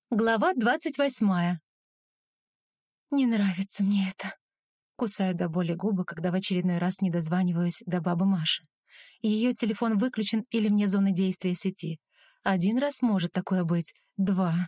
Глава 28. Не нравится мне это. Кусаю до боли губы, когда в очередной раз не дозваниваюсь до бабы Маши. Ее телефон выключен или вне зоны действия сети. Один раз может такое быть, два,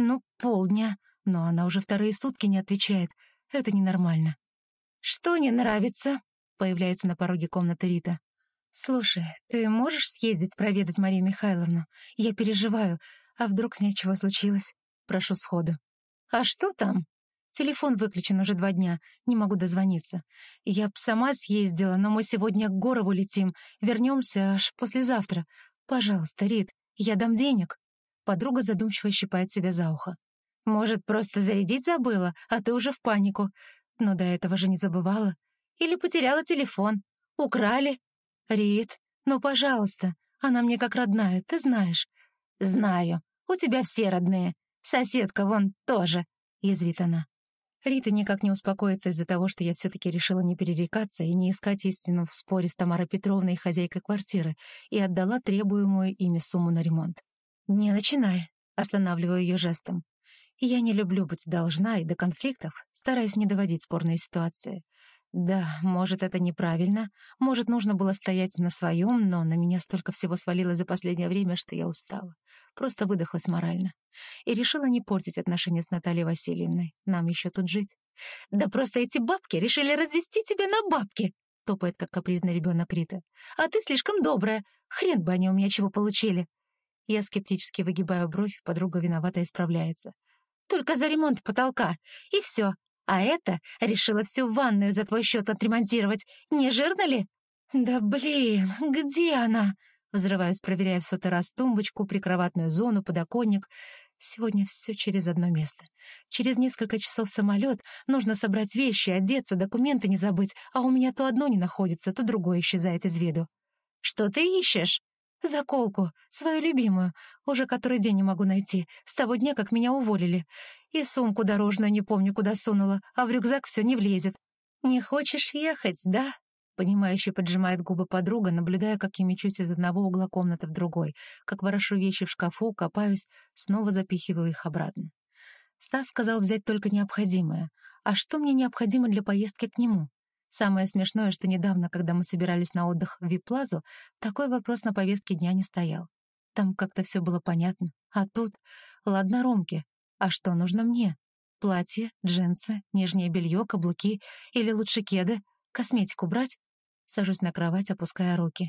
полдня, но она уже вторые сутки не отвечает. Это ненормально. «Что не нравится?» — появляется на пороге комнаты Рита. «Слушай, ты можешь съездить проведать Марию Михайловну? Я переживаю, а вдруг с ней чего случилось?» Прошу сходу. «А что там?» «Телефон выключен уже 2 дня, не могу дозвониться. Я б сама съездила, но мы сегодня к Горову летим, вернемся аж послезавтра. Пожалуйста, Рит, я дам денег». Подруга задумчиво щипает себя за ухо. «Может, просто зарядить забыла, а ты уже в панику. Но до этого же не забывала. Или потеряла телефон. Украли. Рит, ну, пожалуйста, она мне как родная, ты знаешь». «Знаю, у тебя все родные. Соседка вон тоже», — язвит она. Рита никак не успокоится из-за того, что я все-таки решила не перерекаться и не искать истину в споре с Тамарой Петровной, хозяйкой квартиры, и отдала требуемую ими сумму на ремонт. «Не начинай», — останавливаю ее жестом. Я не люблю быть должна и до конфликтов, стараясь не доводить спорные ситуации. Да, может, это неправильно, может, нужно было стоять на своем, но на меня столько всего свалилось за последнее время, что я устала. Просто выдохлась морально. И решила не портить отношения с Натальей Васильевной. Нам еще тут жить. «Да просто эти бабки решили развести тебя на бабки!» — топает, как капризный ребенок Рита. «А ты слишком добрая. Хрен бы они у меня чего получили!» Я скептически выгибаю бровь, подруга виновата исправляется. «Только за ремонт потолка, и все. А это решила всю ванную за твой счет отремонтировать. Не жирно ли?» «Да блин, где она?» Взрываюсь, проверяя в сотый раз тумбочку, прикроватную зону, подоконник. Сегодня все через одно место. Через несколько часов самолет, нужно собрать вещи, одеться, документы не забыть, а у меня то одно не находится, то другое исчезает из виду. «Что ты ищешь?» «Заколку, свою любимую. Уже который день не могу найти, с того дня, как меня уволили. И сумку дорожную не помню, куда сунула, а в рюкзак все не влезет». «Не хочешь ехать, да?» Понимающе поджимает губы подруга, наблюдая, как я мечусь из одного угла комнаты в другой, как ворошу вещи в шкафу, копаюсь, снова запихиваю их обратно. Стас сказал взять только необходимое. А что мне необходимо для поездки к нему? Самое смешное, что недавно, когда мы собирались на отдых в Вип-плазу, такой вопрос на повестке дня не стоял. Там как-то все было понятно. А тут... Ладно, Ромке. А что нужно мне? Платье, джинсы, нижнее белье, каблуки или лучше кеды? Косметику брать? Сажусь на кровать, опуская руки.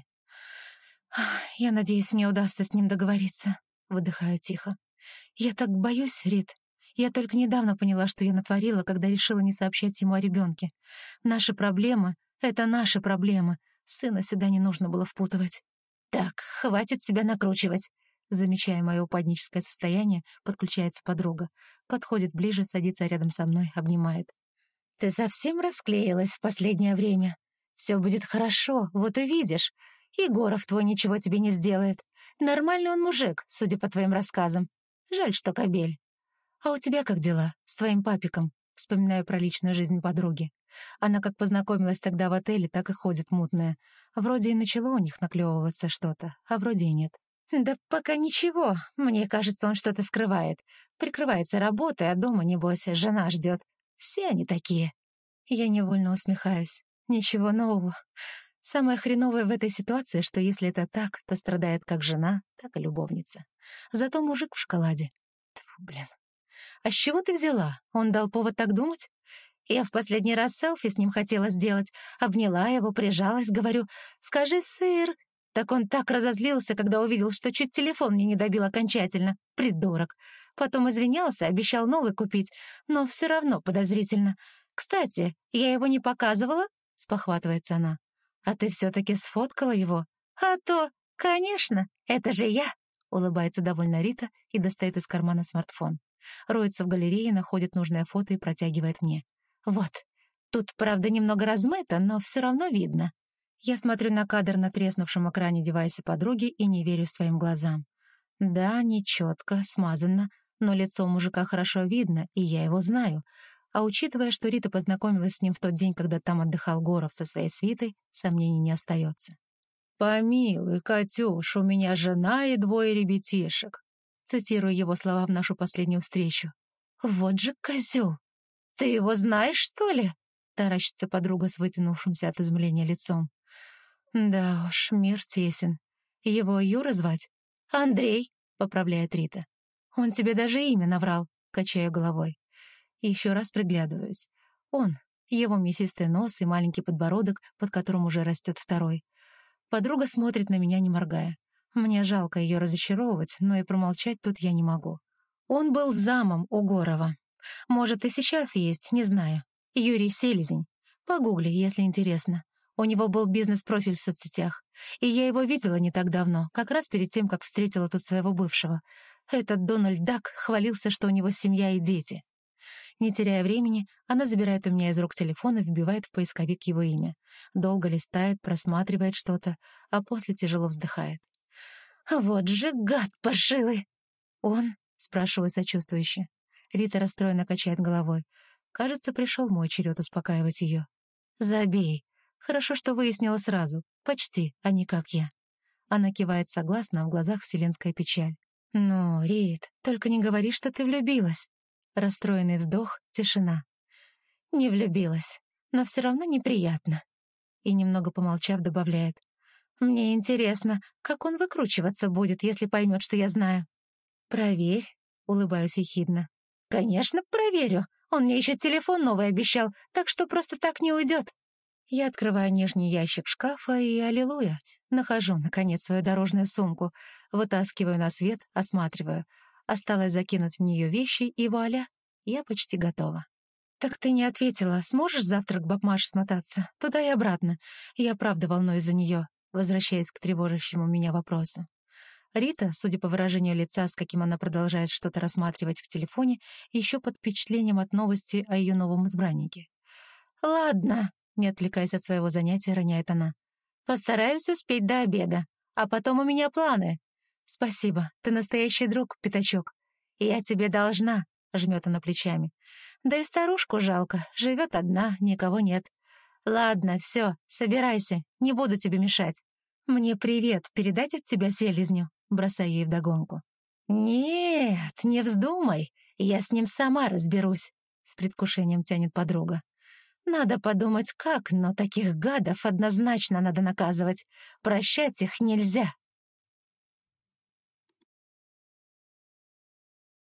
«Я надеюсь, мне удастся с ним договориться». Выдыхаю тихо. «Я так боюсь, Рит. Я только недавно поняла, что я натворила, когда решила не сообщать ему о ребенке. Наши проблемы — это наши проблемы. Сына сюда не нужно было впутывать». «Так, хватит себя накручивать». Замечая мое упадническое состояние, подключается подруга. Подходит ближе, садится рядом со мной, обнимает. «Ты совсем расклеилась в последнее время? Все будет хорошо, вот увидишь. Егоров твой ничего тебе не сделает. Нормальный он мужик, судя по твоим рассказам. Жаль, что кобель. А у тебя как дела с твоим папиком?» Вспоминаю про личную жизнь подруги. Она как познакомилась тогда в отеле, так и ходит мутная. Вроде и начало у них наклевываться что-то, а вроде и нет. «Да пока ничего. Мне кажется, он что-то скрывает. Прикрывается работой, а дома, небось, жена ждет. Все они такие». Я невольно усмехаюсь. Ничего нового. Самое хреновое в этой ситуации, что если это так, то страдает как жена, так и любовница. Зато мужик в шоколаде. Тьфу, блин. «А с чего ты взяла? Он дал повод так думать?» Я в последний раз селфи с ним хотела сделать. Обняла его, прижалась, говорю: «Скажи, сыр». Так он так разозлился, когда увидел, что чуть телефон мне не добил окончательно. Придурок. Потом извинялся, обещал новый купить, но все равно подозрительно. «Кстати, я его не показывала?» — спохватывается она. «А ты все-таки сфоткала его?» «А то, конечно, это же я!» — улыбается довольно Рита и достает из кармана смартфон. Роется в галерее, находит нужное фото и протягивает мне. «Вот, тут, правда, немного размыто, но все равно видно». Я смотрю на кадр на треснувшем экране девайса подруги и не верю своим глазам. Да, нечетко, смазанно, но лицо мужика хорошо видно, и я его знаю. А учитывая, что Рита познакомилась с ним в тот день, когда там отдыхал Горов со своей свитой, сомнений не остается. «Помилуй, Катюш, у меня жена и 2 ребятишек». Цитирую его слова в нашу последнюю встречу. «Вот же козел! Ты его знаешь, что ли?» Таращится подруга с вытянувшимся от изумления лицом. «Да уж, мир тесен. Его Юра звать?» «Андрей», — поправляет Рита. «Он тебе даже имя наврал», — качаю головой. Еще раз приглядываюсь. Он, его мясистый нос и маленький подбородок, под которым уже растет второй. Подруга смотрит на меня, не моргая. Мне жалко ее разочаровывать, но и промолчать тут я не могу. Он был замом у Горова. Может, и сейчас есть, не знаю. Юрий Селезень. Погугли, если интересно. У него был бизнес-профиль в соцсетях. И я его видела не так давно, как раз перед тем, как встретила тут своего бывшего. Этот Дональд Дак хвалился, что у него семья и дети. Не теряя времени, она забирает у меня из рук телефон и вбивает в поисковик его имя. Долго листает, просматривает что-то, а после тяжело вздыхает. «Вот же гад паршивый!» «Он?» — спрашиваю сочувствующе. Рита расстроенно качает головой. Кажется, пришел мой черед успокаивать ее. «Забей. Хорошо, что выяснила сразу. Почти, а не как я». Она кивает согласно, а в глазах вселенская печаль. «Ну, Рит, только не говори, что ты влюбилась». Расстроенный вздох, тишина. «Не влюбилась, но все равно неприятно». И, немного помолчав, добавляет. «Мне интересно, как он выкручиваться будет, если поймет, что я знаю». «Проверь», — улыбаюсь ехидно. «Конечно, проверю. Он мне еще телефон новый обещал, так что просто так не уйдет». Я открываю нижний ящик шкафа и, аллилуйя, нахожу, наконец, свою дорожную сумку, вытаскиваю на свет, осматриваю. Осталось закинуть в нее вещи, и вуаля, я почти готова. «Так ты не ответила. Сможешь завтра к бабмаше смотаться? Туда и обратно. Я правда волнуюсь за нее», возвращаясь к тревожащему меня вопросу. Рита, судя по выражению лица, с каким она продолжает что-то рассматривать в телефоне, еще под впечатлением от новости о ее новом избраннике. «Ладно», — не отвлекаясь от своего занятия, роняет она. «Постараюсь успеть до обеда. А потом у меня планы». «Спасибо, ты настоящий друг, пятачок». «Я тебе должна», — жмет она плечами. «Да и старушку жалко, живет одна, никого нет». «Ладно, все, собирайся, не буду тебе мешать». «Мне привет передать от тебя селезню?» — бросаю ей вдогонку. «Нет, не вздумай, я с ним сама разберусь», — с предвкушением тянет подруга. «Надо подумать как, но таких гадов однозначно надо наказывать. Прощать их нельзя».